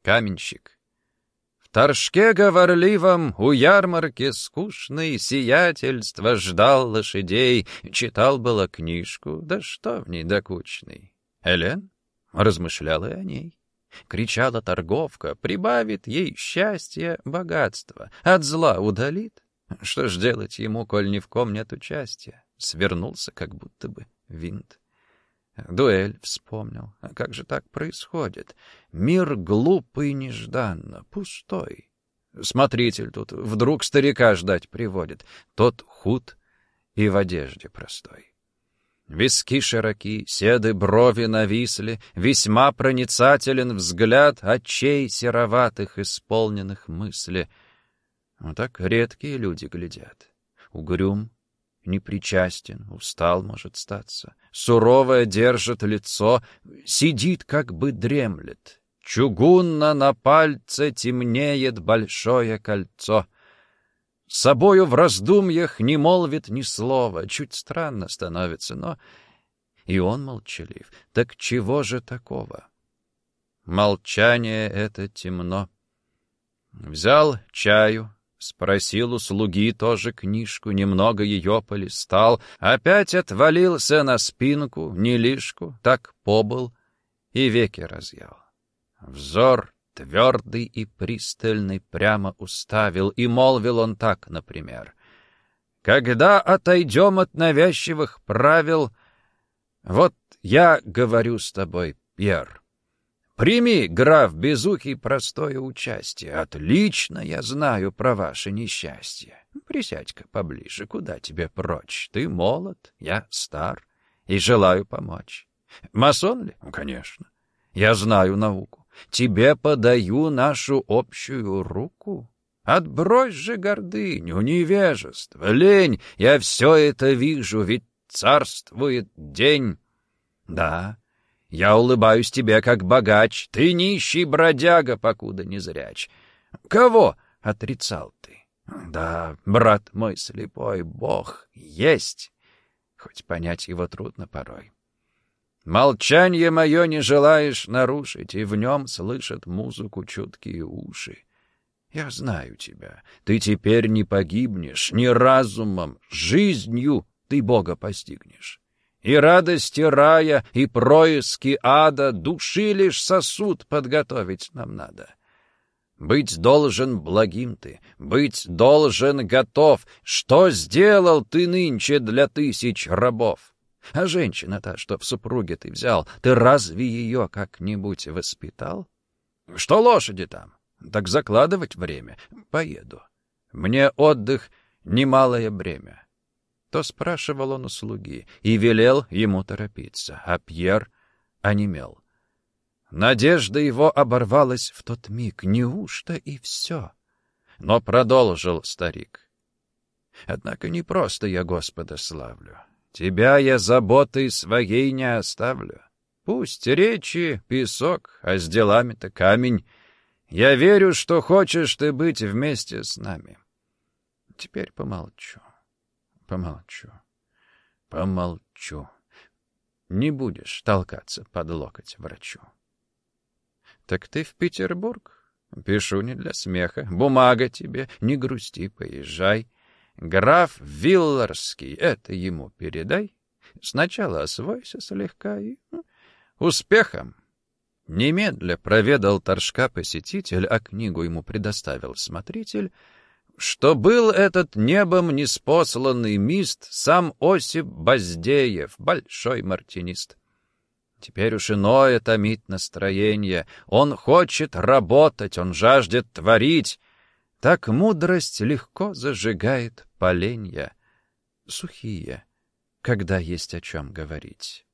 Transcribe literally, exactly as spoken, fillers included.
Каменщик. В торжке говорливом у ярмарки скучный сиятельство ждал лошадей, читал было книжку, да что в ней докучный. Элен размышляла и о ней. Кричала торговка, прибавит ей счастье, богатство, от зла удалит. Что ж делать ему, коль ни в ком нет участия? Свернулся, как будто бы винт. Дуэль вспомнил. А как же так происходит? Мир глупый нежданно, пустой. Смотритель тут вдруг старика ждать приводит. Тот худ и в одежде простой. Виски широки, седы брови нависли, весьма проницателен взгляд очей сероватых, исполненных мысли. Вот так редкие люди глядят. Угрюм, непричастен, устал, может статься. Суровое держит лицо, сидит, как бы дремлет. Чугунно на пальце темнеет большое кольцо. С собою в раздумьях не молвит ни слова, чуть странно становится, но и он молчалив. Так чего же такого? Молчание это темно. Взял чаю, спросил у слуги тоже книжку, немного ее полистал, опять отвалился на спинку, нелишку, так побыл и веки разъял. Взор твердый и пристальный прямо уставил, и молвил он так, например. «Когда отойдем от навязчивых правил, вот я говорю с тобой, Пьер, прими, граф Безухий, простое участие. Отлично я знаю про ваше несчастье. Присядь-ка поближе, куда тебе прочь? Ты молод, я стар, и желаю помочь. Масон ли? Конечно. Я знаю науку. Тебе подаю нашу общую руку. Отбрось же гордыню, невежество, лень. Я все это вижу, ведь царствует день. Да, я улыбаюсь тебе, как богач. Ты нищий бродяга, покуда не зряч. Кого отрицал ты? Да, брат мой слепой, Бог есть, хоть понять его трудно порой. Молчанье мое не желаешь нарушить, и в нем слышат музыку чуткие уши. Я знаю тебя, ты теперь не погибнешь ни разумом, жизнью ты Бога постигнешь. И радости рая, и происки ада души лишь сосуд подготовить нам надо. Быть должен благим ты, быть должен готов. Что сделал ты нынче для тысяч рабов? А женщина-то, что в супруге ты взял, ты разве ее как-нибудь воспитал? Что лошади там? Так закладывать время. Поеду. Мне отдых немалое бремя. То спрашивал он у слуги и велел ему торопиться, а Пьер онемел. Надежда его оборвалась в тот миг. Неужто и все? Но продолжил старик. Однако не просто я Господа славлю. Тебя я заботой своей не оставлю. Пусть речи — песок, а с делами-то камень. Я верю, что хочешь ты быть вместе с нами. Теперь помолчу, помолчу, помолчу. Не будешь толкаться под локоть врачу. Так ты в Петербург? Пишу не для смеха. Бумага тебе, не грусти, поезжай. Граф Вилларский, это ему передай. Сначала освойся слегка и... Ну, успехом! Немедля проведал торжка посетитель, а книгу ему предоставил смотритель, что был этот небом неспосланный мист сам Осип Баздеев, большой мартинист. Теперь уж иное томит настроение. Он хочет работать, он жаждет творить. Так мудрость легко зажигает поленья, сухие, когда есть о чем говорить.